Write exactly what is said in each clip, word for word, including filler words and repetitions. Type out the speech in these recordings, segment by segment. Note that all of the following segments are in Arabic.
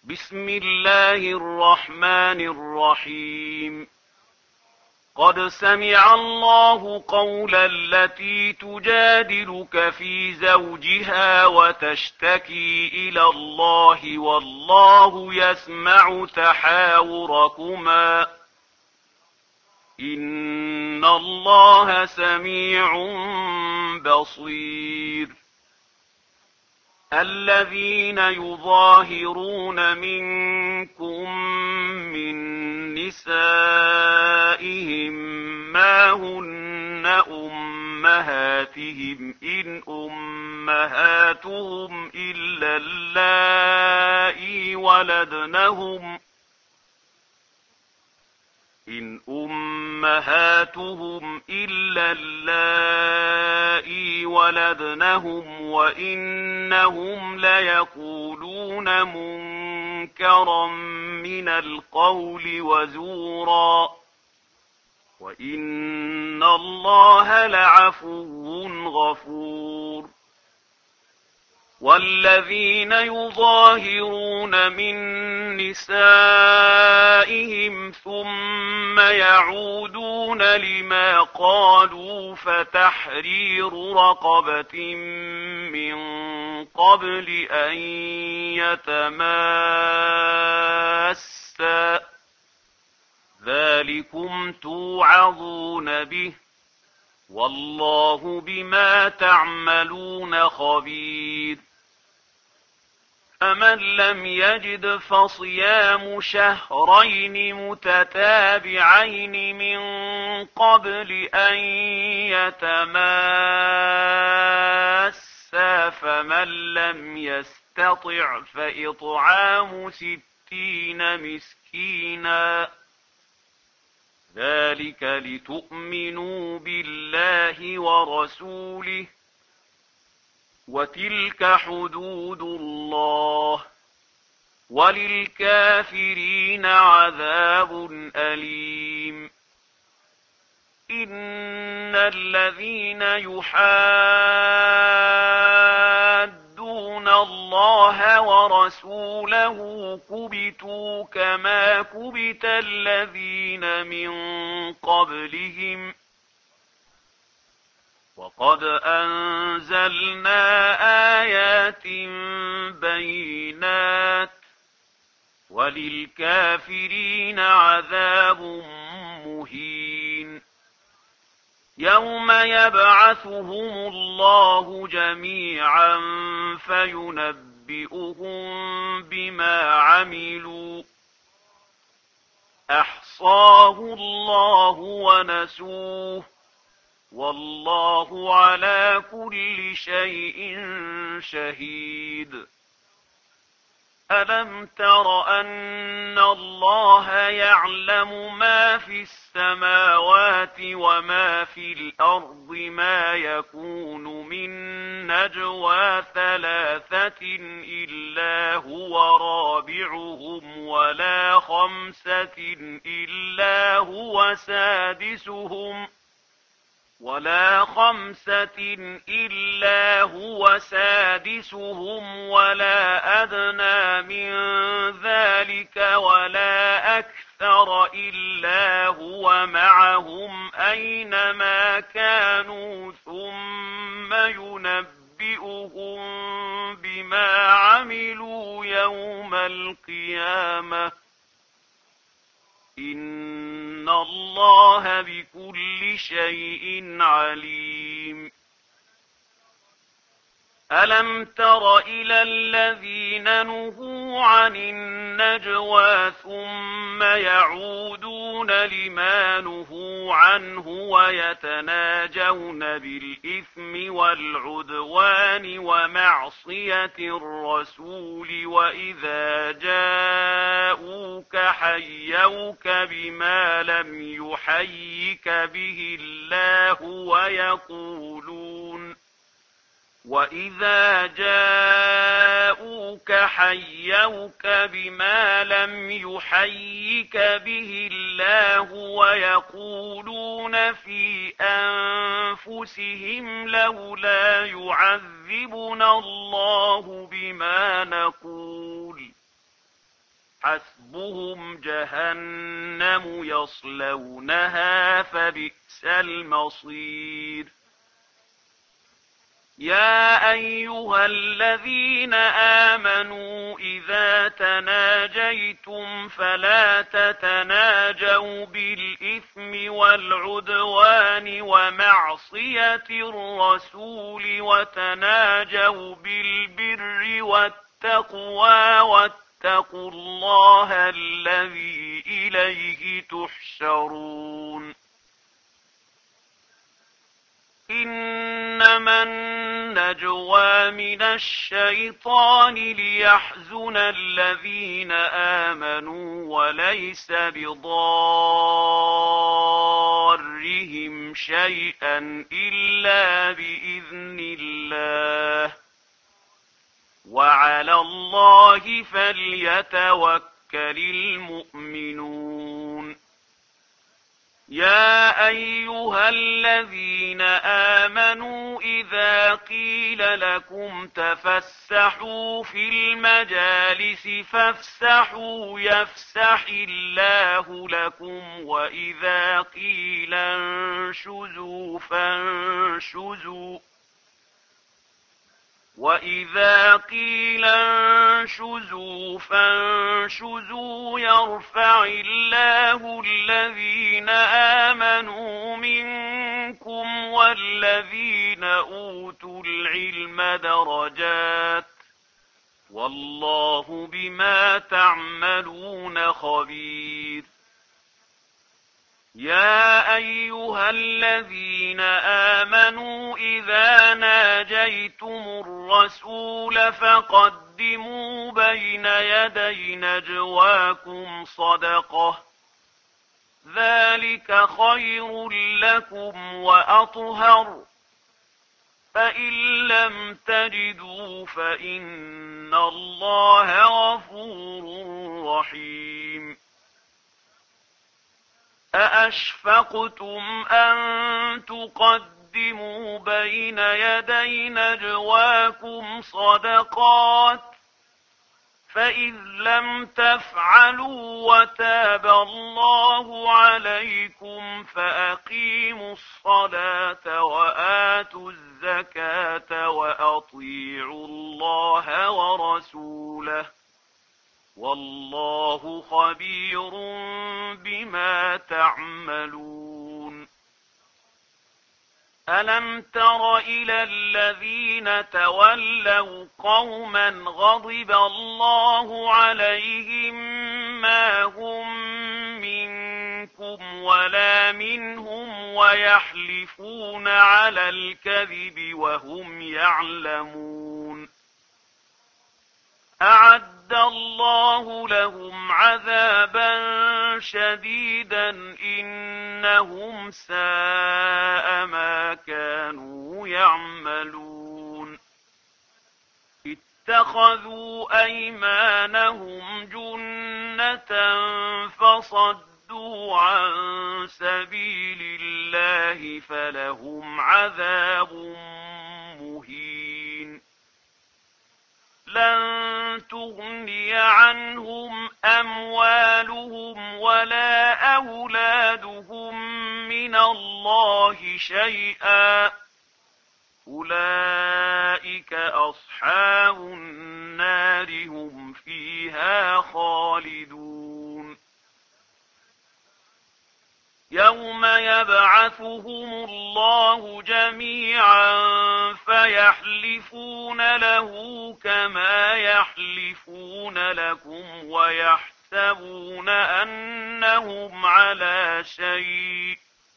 بسم الله الرحمن الرحيم. قد سمع الله قول التي تجادلك في زوجها وتشتكي إلى الله والله يسمع تحاوركما إن الله سميع بصير. الذين يظاهرون منكم من نسائهم ما هن أمهاتهم إن أمهاتهم إلا اللائي ولدنهم إن أمهاتهم إلا اللائي ولدنهم وإنهم ليقولون منكرا من القول وزورا وإن الله لعفو غفور. والذين يظاهرون من نسائهم ثم يعودون لما قالوا فتحرير رقبة من قبل أن يتماسا ذلكم توعظون به والله بما تعملون خبير. فمن لم يجد فصيام شهرين متتابعين من قبل أن يتماسا فمن لم يستطع فإطعام ستين مسكينا ذلك لتؤمنوا بالله ورسوله وتلك حدود الله وللكافرين عذاب أليم. إن الذين يحادون الله ورسوله كبتوا كما كبت الذين من قبلهم وقد أنزلنا آيات بينات وللكافرين عذاب مهين. يوم يبعثهم الله جميعا فينبئهم بما عملوا أحصاه الله ونسوه والله على كل شيء شهيد. ألم تر أن الله يعلم ما في السماوات وما في الأرض ما يكون من نجوى ثلاثة إلا هو رابعهم ولا خمسة إلا هو سادسهم ولا خمسة إلا هو سادسهم ولا أدنى من ذلك ولا أكثر إلا هو معهم أينما كانوا ثم ينبئهم بما عملوا يوم القيامة إن الله بكل شيء عليم. ألم تر إلى الذين نهوا عن النجوى ثم يعودون لما نهوا عنه ويتناجون بالإثم والعدوان ومعصية الرسول وإذا جاءوك حيوك بما لم يحيك به الله ويقولون وإذا جاءوك حيوك بما لم يحيك به الله ويقولون في أنفسهم لولا يعذبنا الله بما نقول حسبهم جهنم يصلونها فبئس المصير. يا أيها الذين آمنوا إذا تناجيتم فلا تتناجوا بالإثم والعدوان ومعصية الرسول وتناجوا بالبر والتقوى واتقوا الله الذي إليه تحشرون. إنما النجوى من الشيطان ليحزن الذين آمنوا وليس بضارهم شيئا إلا بإذن الله وعلى الله فليتوكل المؤمنون. يا أيها الذين آمنوا إذا قيل لكم تفسحوا في المجالس فافسحوا يفسح الله لكم وإذا قيل انشزوا فانشزوا وَإِذَا قِيلَ انشُزُوا فانشزوا يرفع الله الذين آمنوا منكم والذين أوتوا العلم درجات والله بما تعملون خبير. يا أيها الذين آمنوا إذا ناجيتم الرسول فقدموا بين يدي نجواكم صدقة ذلك خير لكم وأطهر فإن لم تجدوا فإن الله غفور رحيم. أأشفقتم أن تقدموا بين يدي نجواكم صدقات فإذ لم تفعلوا وتاب الله عليكم فأقيموا الصلاة وآتوا الزكاة وأطيعوا الله ورسوله والله خبير بما تعملون. ألم تر إلى الذين تولوا قوما غضب الله عليهم ما هم منكم ولا منهم ويحلفون على الكذب وهم يعلمون أعد الله لهم عذابا شديدا إنهم ساء ما كانوا يعملون. اتخذوا أيمانهم جنة فصدوا عن سبيل الله فلهم عذاب مهين. لن تغني عنهم أموالهم ولا أولادهم من الله شيئا أولئك أصحاب النار هم فيها خالدون. يوم يبعثهم الله جميعا فيحلفون له كما يحلفون لكم ويحسبون أنهم على شيء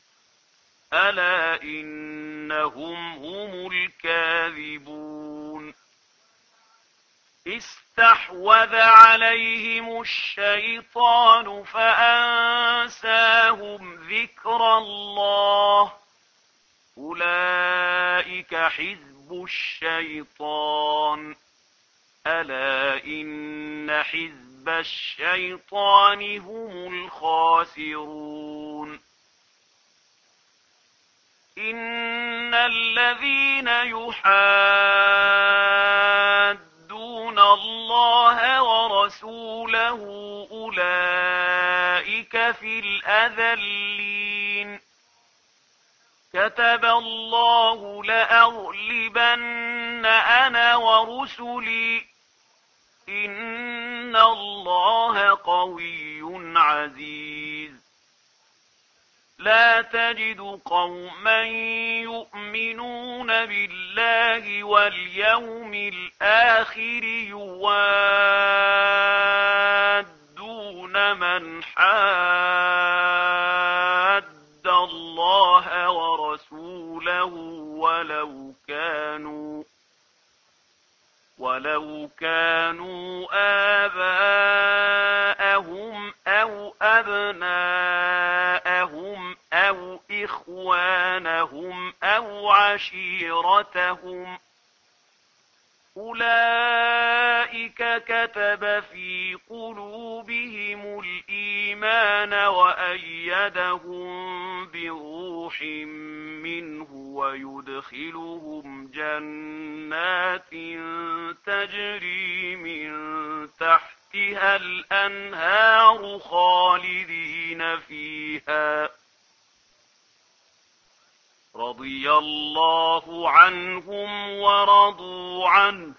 ألا إنهم هم الكاذبون. استحوذ عليهم الشيطان فأنساهم ذكر الله أولئك حزب الشيطان ألا إن حزب الشيطان هم الخاسرون. إن الذين يحادون الله ورسوله ورسوله أولئك في الأذلين كتب الله لأغلبن أنا ورسلي إن الله قوي عزيز لا تجد قوما يؤمنون بالله واليوم الآخر يوادون من حاد الله ورسوله ولو كانوا ولو كانوا آباءهم أو أبناءهم أو إخوانهم أو عشيرتهم أولئك كتب في قلوبهم الإيمان وأيدهم بروح منه ويدخلهم جنات تجري من تحتها الأنهار خالدين فيها رضي الله عنهم ورضوا عنه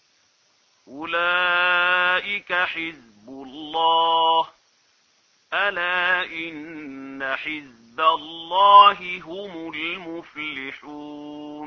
أولئك حزب الله ألا إن حزب الله هم المفلحون